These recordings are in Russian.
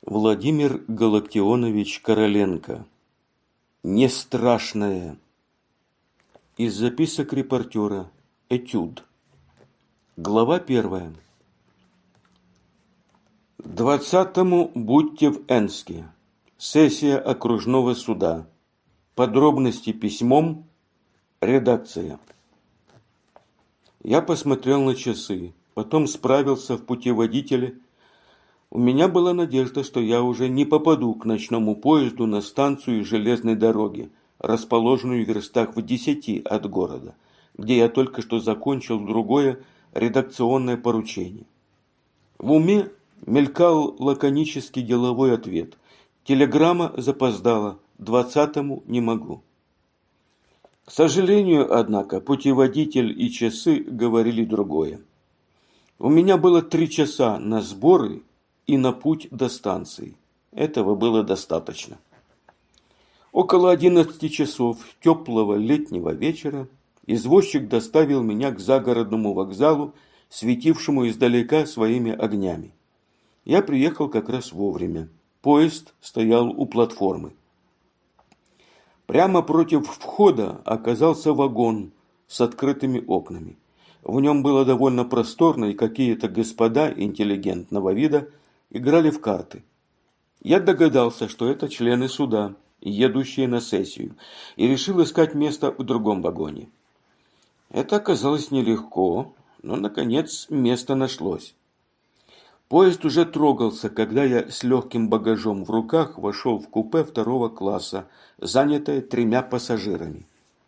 Владимир Галактионович Короленко. Не страшное. Из записок репортера. Этюд. Глава 1. 20-му будьте в Энске. Сессия окружного суда. Подробности письмом. Редакция. Я посмотрел на часы, потом справился в путеводителе. У меня была надежда, что я уже не попаду к ночному поезду на станцию железной дороги, расположенную в верстах в 10 от города, где я только что закончил другое редакционное поручение. В уме мелькал лаконический деловой ответ. Телеграмма запоздала, 20-му не могу. К сожалению, однако, путеводитель и часы говорили другое. У меня было 3 часа на сборы и на путь до станции. Этого было достаточно. Около 11 часов теплого летнего вечера извозчик доставил меня к загородному вокзалу, светившему издалека своими огнями. Я приехал как раз вовремя. Поезд стоял у платформы. Прямо против входа оказался вагон с открытыми окнами. В нем было довольно просторно, и какие-то господа интеллигентного вида играли в карты. Я догадался, что это члены суда, едущие на сессию, и решил искать место в другом вагоне. Это оказалось нелегко, но, наконец, место нашлось. Поезд уже трогался, когда я с легким багажом в руках вошел в купе 2-го класса, занятое 3 пассажирами.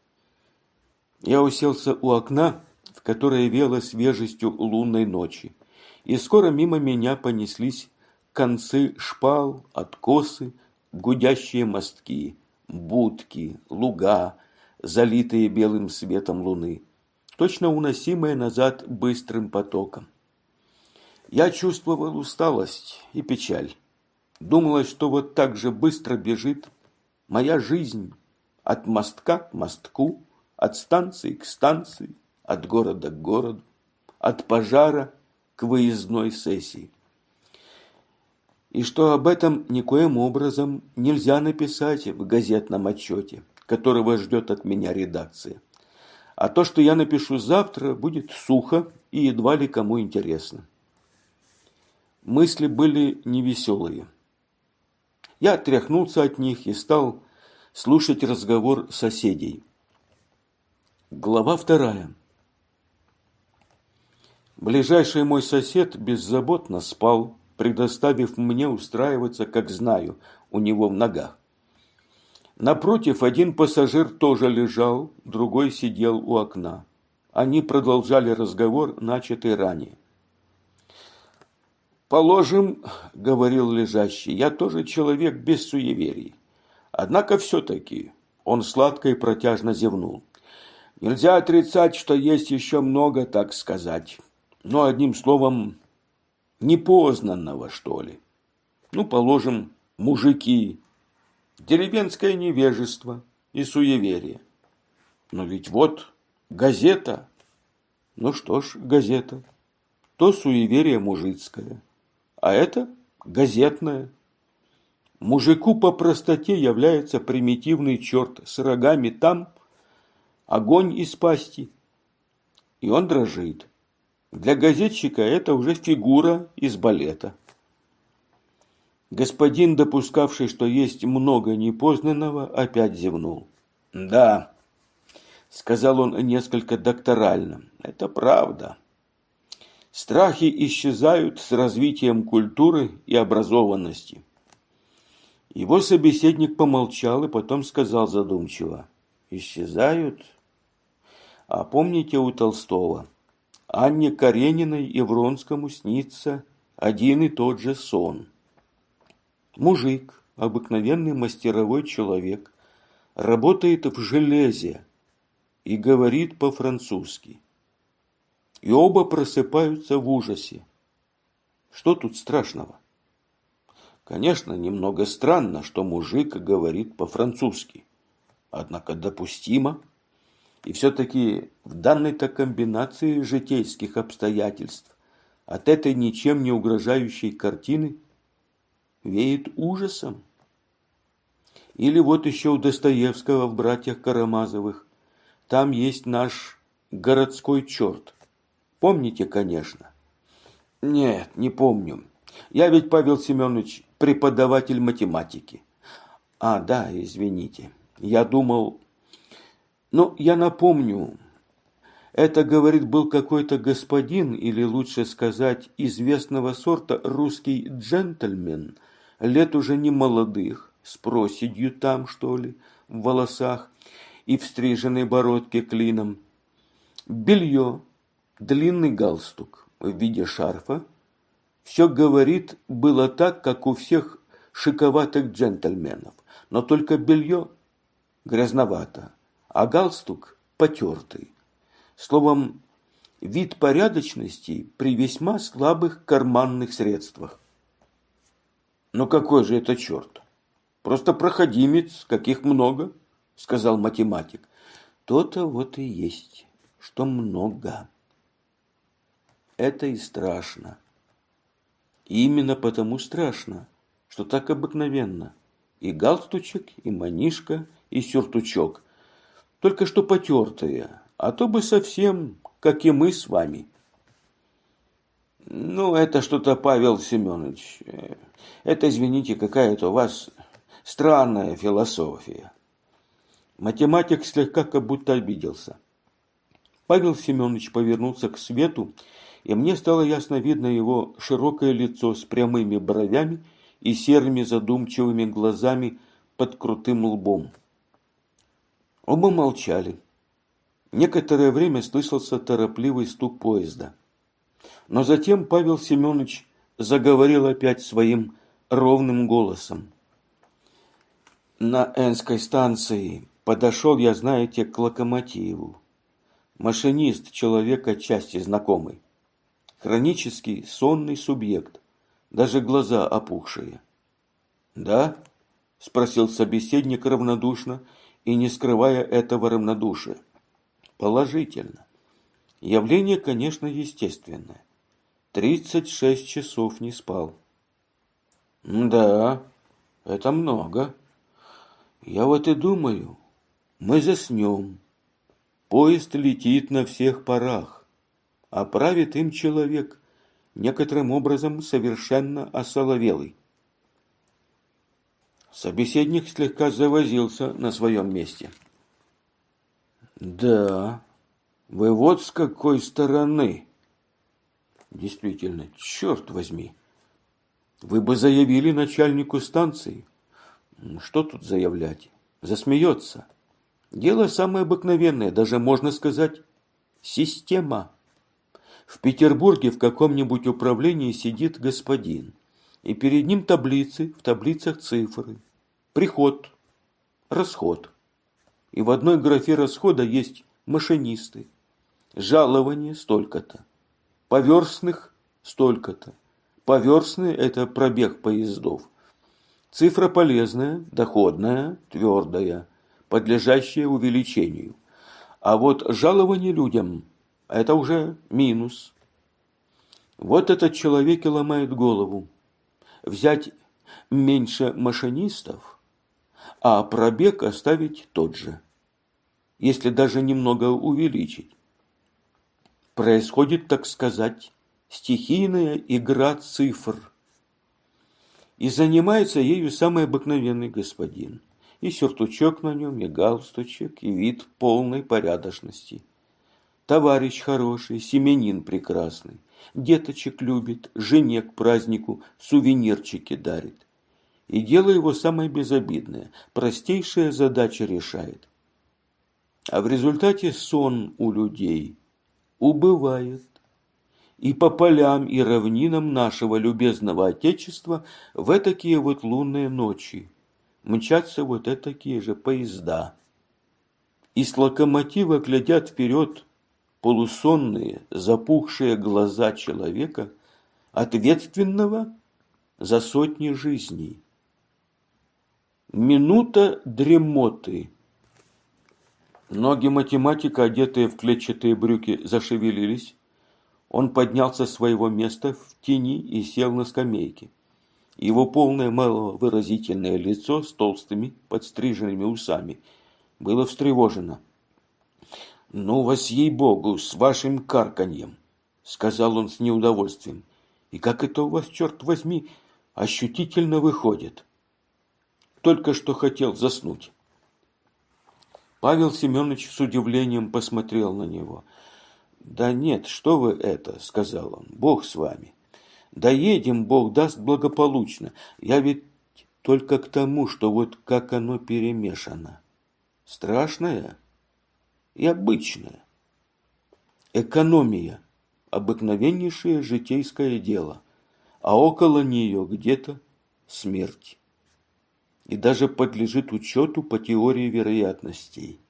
Я уселся у окна, в которое веяло свежестью лунной ночи, и скоро мимо меня понеслись концы шпал, откосы, гудящие мостки, будки, луга, залитые белым светом луны, точно уносимые назад быстрым потоком. Я чувствовал усталость и печаль. Думалось, что вот так же быстро бежит моя жизнь от мостка к мостку, от станции к станции, от города к городу, от пожара к выездной сессии. И что об этом никоим образом нельзя написать в газетном отчете, которого ждет от меня редакция. А то, что я напишу завтра, будет сухо и едва ли кому интересно. Мысли были невеселые. Я отряхнулся от них и стал слушать разговор соседей. Глава 2. Ближайший мой сосед беззаботно спал, предоставив мне устраиваться, как знаю, у него в ногах. Напротив, один пассажир тоже лежал, другой сидел у окна. Они продолжали разговор, начатый ранее. «Положим, — говорил лежащий, — я тоже человек без суеверий. Однако все-таки, — он сладко и протяжно зевнул, — нельзя отрицать, что есть еще много, так сказать, но одним словом, непознанного, что ли. Ну, положим, мужики, деревенское невежество и суеверие. Но ведь вот газета. Ну что ж, газета. То суеверие мужицкое, а это газетное. Мужику по простоте является примитивный черт с рогами там, огонь из пасти, и он дрожит. Для газетчика это уже фигура из балета. Господин, допускавший, что есть много непознанного, опять зевнул. «Да», — сказал он несколько докторально, — «это правда. Страхи исчезают с развитием культуры и образованности». Его собеседник помолчал и потом сказал задумчиво. «Исчезают? А помните у Толстого? Анне Карениной и Вронскому снится один и тот же сон. Мужик, обыкновенный мастеровой человек, работает в железе и говорит по-французски. И оба просыпаются в ужасе. Что тут страшного? Конечно, немного странно, что мужик говорит по-французски. Однако допустимо. И все-таки в данной-то комбинации житейских обстоятельств от этой ничем не угрожающей картины веет ужасом. Или вот еще у Достоевского в «Братьях Карамазовых». Там есть наш городской черт. Помните, конечно? Нет, не помню. Я ведь, Павел Семенович, преподаватель математики. А, да, извините. Я думал... Ну, я напомню. Это, говорит, был какой-то господин, или лучше сказать, известного сорта русский джентльмен, лет уже не молодых, с проседью там, что ли, в волосах и в стриженной бородке клином. Белье, длинный галстук в виде шарфа. Все, говорит, было так, как у всех шиковатых джентльменов, но только белье грязновато, а галстук потертый. Словом, вид порядочности при весьма слабых карманных средствах. Ну какой же это черт? Просто проходимец, каких много, сказал математик. То-то вот и есть, что много. Это и страшно. И именно потому страшно, что так обыкновенно. И галстучек, и манишка, и сюртучок. Только что потертые, а то бы совсем, как и мы с вами. Ну, это что-то, Павел Семенович. Это, извините, какая-то у вас странная философия. Математик слегка как будто обиделся. Павел Семенович повернулся к свету, и мне стало ясно видно его широкое лицо с прямыми бровями и серыми задумчивыми глазами под крутым лбом. Оба молчали. Некоторое время слышался торопливый стук поезда. Но затем Павел Семенович заговорил опять своим ровным голосом. На Энской станции подошел я, знаете, к локомотиву. Машинист, человек отчасти знакомый. Хронический сонный субъект, даже глаза опухшие. «Да?» – спросил собеседник равнодушно и не скрывая этого равнодушия. «Положительно. Явление, конечно, естественное. 36 часов не спал». «Да, это много. Я вот и думаю, мы заснем. Поезд летит на всех парах, а правит им человек, некоторым образом совершенно осоловелый». Собеседник слегка завозился на своем месте. «Да, вы вот с какой стороны!» «Действительно, черт возьми! Вы бы заявили начальнику станции». «Что тут заявлять? Засмеется. Дело самое обыкновенное, даже можно сказать, система. В Петербурге в каком-нибудь управлении сидит господин, и перед ним таблицы, в таблицах цифры. Приход, расход. И в одной графе расхода есть машинисты. Жалование столько-то. Поверстных столько-то. Поверстные – это пробег поездов. Цифра полезная, доходная, твердая, подлежащая увеличению. А вот жалование людям – это уже минус. Вот этот человек и ломает голову. Взять меньше машинистов, а пробег оставить тот же, если даже немного увеличить. Происходит, так сказать, стихийная игра цифр. И занимается ею самый обыкновенный господин. И сюртучок на нем, и галстучек, и вид полной порядочности. Товарищ хороший, семьянин прекрасный. Деточек любит, жене к празднику сувенирчики дарит. И дело его самое безобидное, простейшая задача решает. А в результате сон у людей убывает. И по полям и равнинам нашего любезного Отечества в этакие вот лунные ночи мчатся вот этакие же поезда. И с локомотива глядят вперед полусонные, запухшие глаза человека, ответственного за сотни жизней. Минута дремоты. Ноги математика, одетые в клетчатые брюки, зашевелились. Он поднялся с своего места в тени и сел на скамейке. Его полное маловыразительное лицо с толстыми подстриженными усами было встревожено. «Ну вас, ей-богу, с вашим карканьем!» — сказал он с неудовольствием. «И как это у вас, черт возьми, ощутительно выходит? Только что хотел заснуть». Павел Семенович с удивлением посмотрел на него. «Да нет, что вы это?» — сказал он. «Бог с вами. Доедем, Бог даст, благополучно. Я ведь только к тому, что вот как оно перемешано. Страшное и обычное. Экономия – обыкновеннейшее житейское дело, а около нее где-то смерть. И даже подлежит учету по теории вероятностей».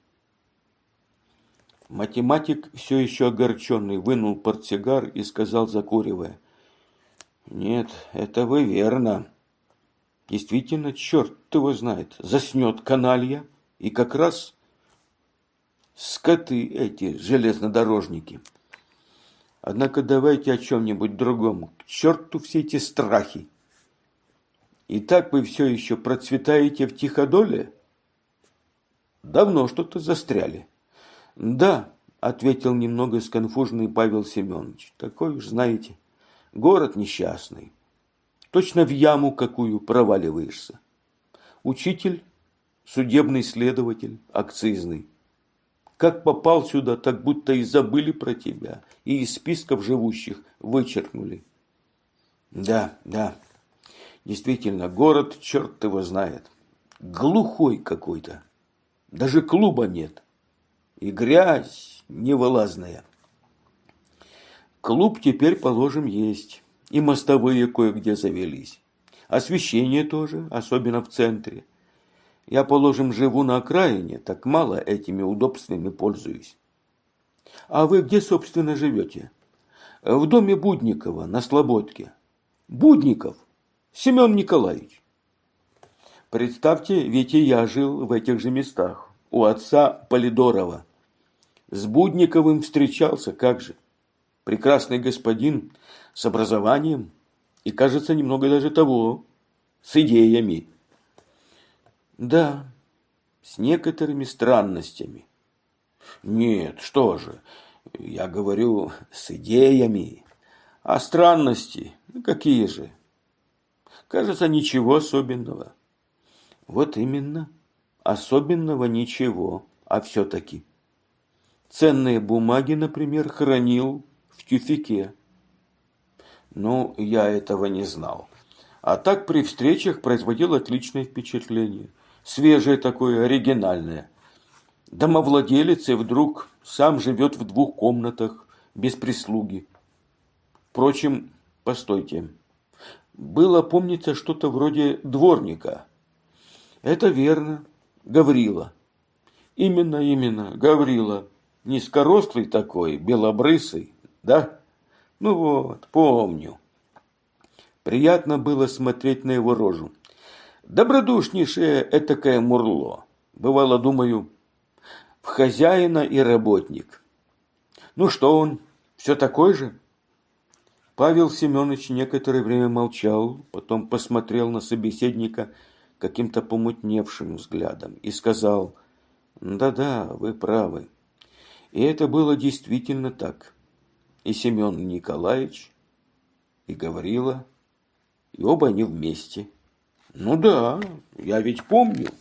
Математик, все еще огорченный, вынул портсигар и сказал, закуривая: «Нет, это вы верно. Действительно, черт его знает, заснет каналья, и как раз скоты эти, железнодорожники. Однако давайте о чем-нибудь другом. К черту все эти страхи. Итак, вы все еще процветаете в Тиходоле? Давно что-то застряли». «Да», — ответил немного сконфуженный Павел Семенович, — «такой уж, знаете, город несчастный. Точно в яму какую проваливаешься. Учитель, судебный следователь, акцизный. Как попал сюда, так будто и забыли про тебя, и из списков живущих вычеркнули». Да, действительно, город, черт его знает, глухой какой-то. Даже клуба нет. И грязь невылазная. Клуб теперь, положим, есть. И мостовые кое-где завелись. Освещение тоже, особенно в центре. Я, положим, живу на окраине, так мало этими удобствами пользуюсь. А вы где, собственно, живете? В доме Будникова на Слободке. Будников Семен Николаевич. Представьте, ведь и я жил в этих же местах, у отца Полидорова. С Будниковым встречался, как же. Прекрасный господин, с образованием и, кажется, немного даже того, с идеями. Да, с некоторыми странностями. Нет, что же, я говорю, с идеями. А странности, какие же? Кажется, ничего особенного. Вот именно, особенного ничего, а все-таки. Ценные бумаги, например, хранил в тюфяке. Ну, я этого не знал. А так при встречах производил отличное впечатление. Свежее такое, оригинальное. Домовладелец и вдруг сам живет в 2 комнатах, без прислуги. Впрочем, постойте. Было, помнится, что-то вроде дворника. Это верно, Гаврила. Именно, Гаврила. Низкорослый такой, белобрысый, да? Ну вот, помню. Приятно было смотреть на его рожу. Добродушнейшее этакое мурло. Бывало, думаю, в хозяина и работник. Ну что он, все такой же? Павел Семенович некоторое время молчал, потом посмотрел на собеседника каким-то помутневшим взглядом и сказал: «Да, вы правы». И это было действительно так. И Семен Николаевич, и Гаврила, и оба они вместе. Ну да, я ведь помню.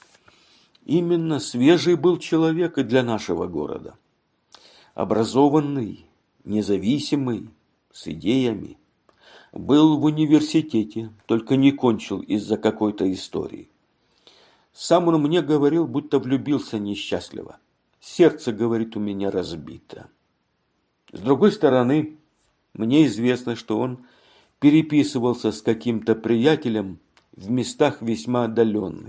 Именно свежий был человек и для нашего города. Образованный, независимый, с идеями. Был в университете, только не кончил из-за какой-то истории. Сам он мне говорил, будто влюбился несчастливо. Сердце, говорит, у меня разбито. С другой стороны, мне известно, что он переписывался с каким-то приятелем в местах весьма отдаленных.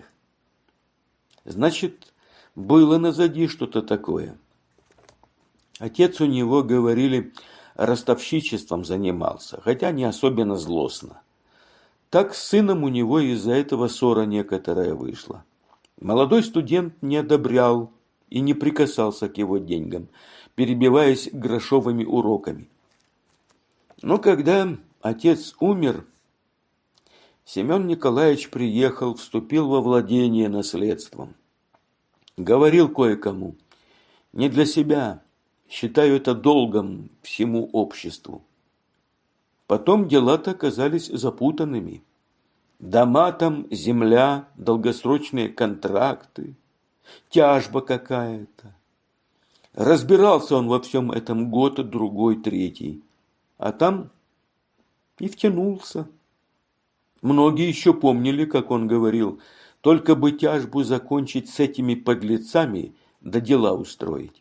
Значит, было назади что-то такое. Отец у него, говорили, ростовщичеством занимался, хотя не особенно злостно. Так с сыном у него из-за этого ссора некоторая вышла. Молодой студент не одобрял и не прикасался к его деньгам, перебиваясь грошовыми уроками. Но когда отец умер, Семен Николаевич приехал, вступил во владение наследством. Говорил кое-кому: не для себя, считаю это долгом всему обществу. Потом дела-то оказались запутанными. Дома там, земля, долгосрочные контракты, тяжба какая-то. Разбирался он во всем этом год, другой, третий. А там и втянулся. Многие еще помнили, как он говорил: только бы тяжбу закончить с этими подлецами, да дела устроить.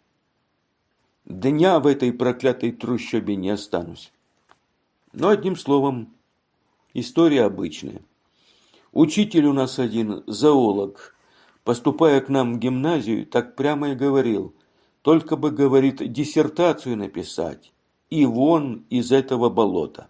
Дня в этой проклятой трущобе не останусь. Но одним словом, история обычная. Учитель у нас один, зоолог, поступая к нам в гимназию, так прямо и говорил: только бы, говорит, диссертацию написать, и вон из этого болота.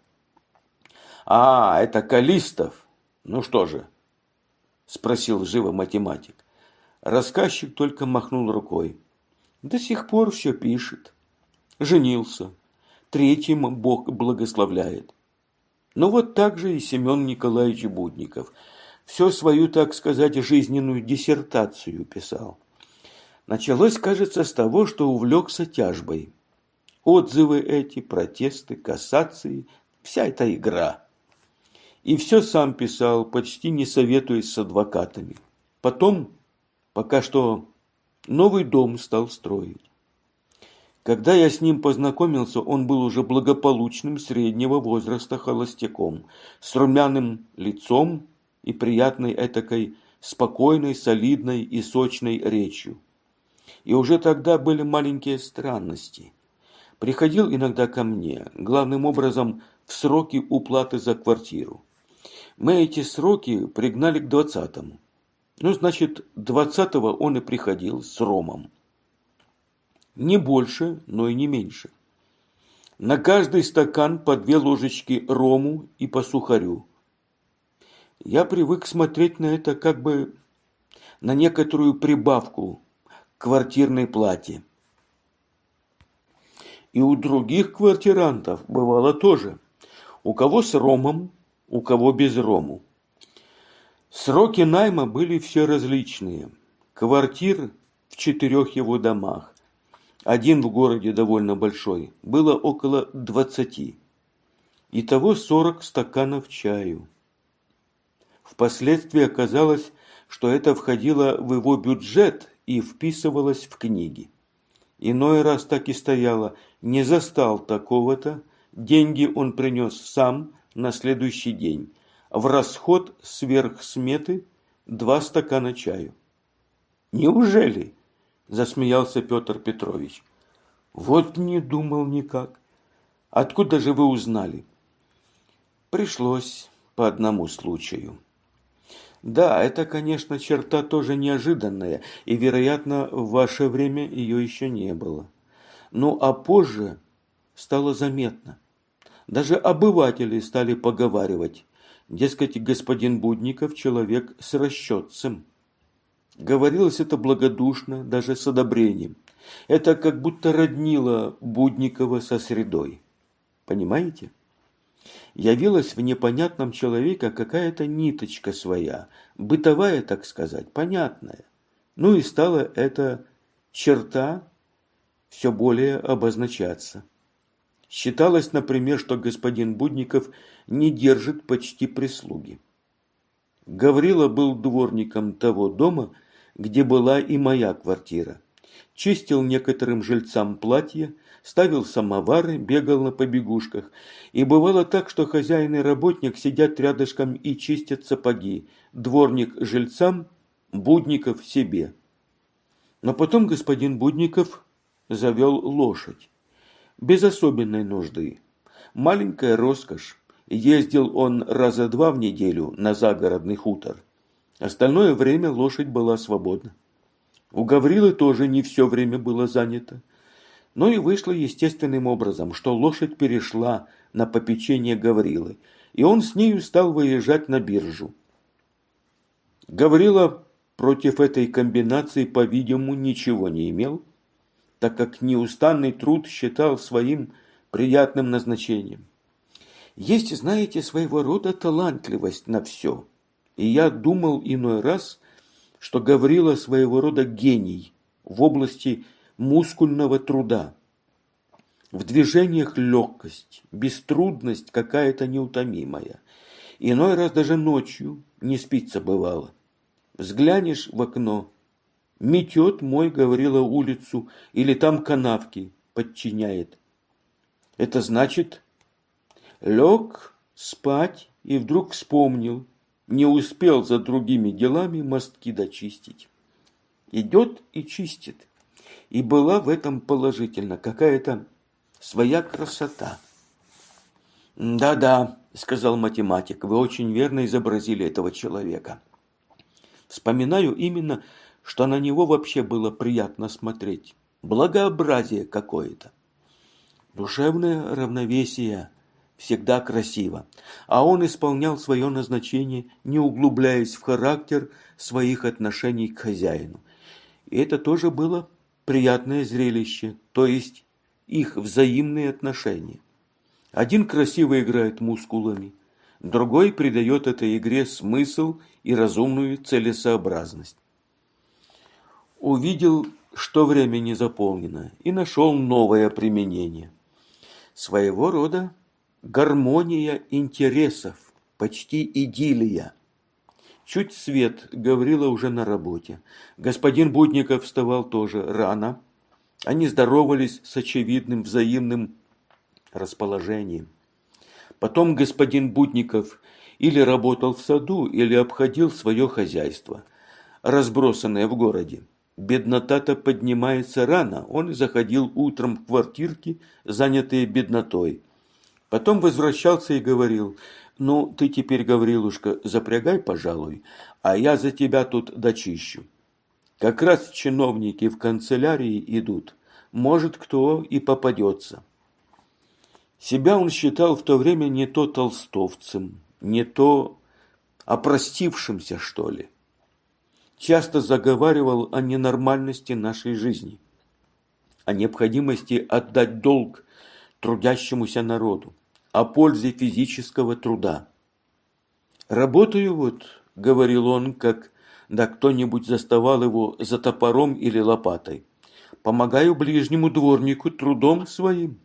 А, это Калистов. Ну что же? Спросил живо математик. Рассказчик только махнул рукой. До сих пор все пишет. Женился. Третьим Бог благословляет. Ну вот так же и Семен Николаевич Будников. Все свою, так сказать, жизненную диссертацию писал. Началось, кажется, с того, что увлекся тяжбой. Отзывы эти, протесты, кассации, вся эта игра. И все сам писал, почти не советуясь с адвокатами. Потом, пока что, новый дом стал строить. Когда я с ним познакомился, он был уже благополучным среднего возраста холостяком, с румяным лицом и приятной этакой спокойной, солидной и сочной речью. И уже тогда были маленькие странности. Приходил иногда ко мне, главным образом в сроки уплаты за квартиру. Мы эти сроки пригнали к 20-му. Ну, значит, 20-го он и приходил с ромом. Не больше, но и не меньше. На каждый стакан по 2 ложечки рому и по сухарю. Я привык смотреть на это как бы на некоторую прибавку к квартирной плате. И у других квартирантов бывало тоже. У кого с ромом, у кого без рому. Сроки найма были все различные. Квартир в 4 его домах. Один в городе довольно большой. Было около 20. Итого 40 стаканов чаю. Впоследствии оказалось, что это входило в его бюджет и вписывалось в книги. Иной раз так и стояло: не застал такого-то, деньги он принес сам на следующий день. В расход сверх сметы 2 стакана чаю. Неужели? Засмеялся Петр Петрович. Вот не думал никак. Откуда же вы узнали? Пришлось по одному случаю. Да, это, конечно, черта тоже неожиданная, и, вероятно, в ваше время ее еще не было. Ну, а позже стало заметно. Даже обыватели стали поговаривать. Дескать, господин Будников человек с расчетцем. Говорилось это благодушно, даже с одобрением. Это как будто роднило Будникова со средой. Понимаете? Явилась в непонятном человеке какая-то ниточка своя, бытовая, так сказать, понятная. Ну и стала эта черта все более обозначаться. Считалось, например, что господин Будников не держит почти прислуги. Гаврила был дворником того дома, где была и моя квартира. Чистил некоторым жильцам платья, ставил самовары, бегал на побегушках. И бывало так, что хозяин и работник сидят рядышком и чистят сапоги. Дворник жильцам, Будников себе. Но потом господин Будников завел лошадь. Без особенной нужды. Маленькая роскошь. Ездил он раза 2 в неделю на загородный хутор. Остальное время лошадь была свободна. У Гаврилы тоже не все время было занято. Но и вышло естественным образом, что лошадь перешла на попечение Гаврилы, и он с нею стал выезжать на биржу. Гаврила против этой комбинации, по-видимому, ничего не имел, так как неустанный труд считал своим приятным назначением. Есть, знаете, своего рода талантливость на все. И я думал иной раз, что Гаврила своего рода гений в области мускульного труда. В движениях легкость, беструдность какая-то неутомимая. Иной раз даже ночью не спится бывало. Взглянешь в окно, метет мой, Гаврила, улицу, или там канавки подчиняет. Это значит, лег спать и вдруг вспомнил, не успел за другими делами мостки дочистить. Идет и чистит. И была в этом положительно какая-то своя красота. «Да-да», — сказал математик, — «вы очень верно изобразили этого человека. Вспоминаю именно, что на него вообще было приятно смотреть. Благообразие какое-то. Душевное равновесие всегда красиво, а он исполнял свое назначение, не углубляясь в характер своих отношений к хозяину. И это тоже было приятное зрелище, то есть их взаимные отношения. Один красиво играет мускулами, другой придает этой игре смысл и разумную целесообразность. Увидел, что время не заполнено, и нашел новое применение. Своего рода гармония интересов, почти идиллия. Чуть свет, Гаврила уже на работе. Господин Будников вставал тоже рано. Они здоровались с очевидным взаимным расположением. Потом господин Будников или работал в саду, или обходил свое хозяйство, разбросанное в городе. Беднота-то поднимается рано, он заходил утром в квартирки, занятые беднотой. Потом возвращался и говорил: «Ну, ты теперь, Гаврилушка, запрягай, пожалуй, а я за тебя тут дочищу. Как раз чиновники в канцелярии идут, может, кто и попадется». Себя он считал в то время не то толстовцем, не то опростившимся, что ли. Часто заговаривал о ненормальности нашей жизни, о необходимости отдать долг трудящемуся народу, о пользе физического труда. «Работаю вот», — говорил он, когда кто-нибудь заставал его за топором или лопатой, «помогаю ближнему дворнику трудом своим».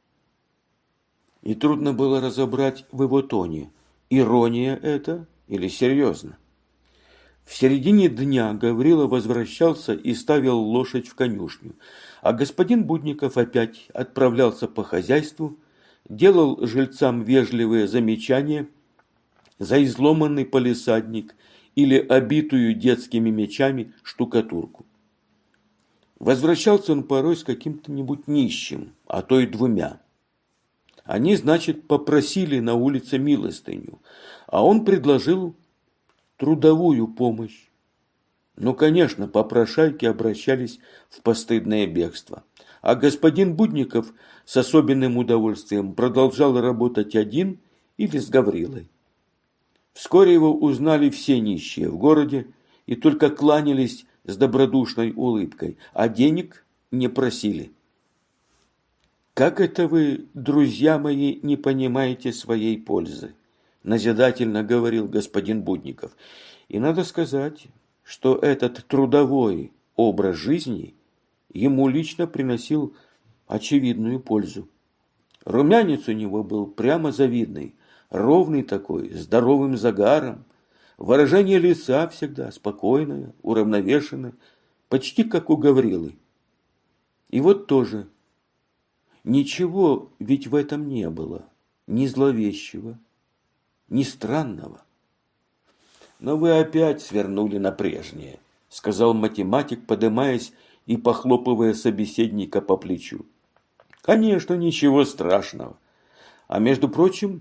И трудно было разобрать в его тоне, ирония это или серьезно. В середине дня Гаврила возвращался и ставил лошадь в конюшню, а господин Будников опять отправлялся по хозяйству, делал жильцам вежливые замечания за изломанный палисадник или обитую детскими мечами штукатурку. Возвращался он порой с каким-то-нибудь нищим, а то и двумя. Они, значит, попросили на улице милостыню, а он предложил трудовую помощь. Ну, конечно, попрошайки обращались в постыдное бегство. А господин Будников с особенным удовольствием продолжал работать один или с Гаврилой. Вскоре его узнали все нищие в городе и только кланялись с добродушной улыбкой, а денег не просили. «Как это вы, друзья мои, не понимаете своей пользы?» – назидательно говорил господин Будников. И надо сказать, что этот трудовой образ жизни ему лично приносил очевидную пользу. Румянец у него был прямо завидный, ровный такой, здоровым загаром, выражение лица всегда спокойное, уравновешенное, почти как у Гаврилы. И вот тоже ничего ведь в этом не было, ни зловещего, ни странного. «Но вы опять свернули на прежнее», — сказал математик, подымаясь и похлопывая собеседника по плечу. «Конечно, ничего страшного. А между прочим,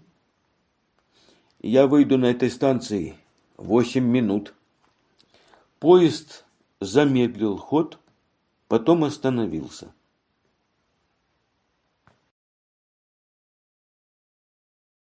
я выйду на этой станции 8 минут». Поезд замедлил ход, потом остановился.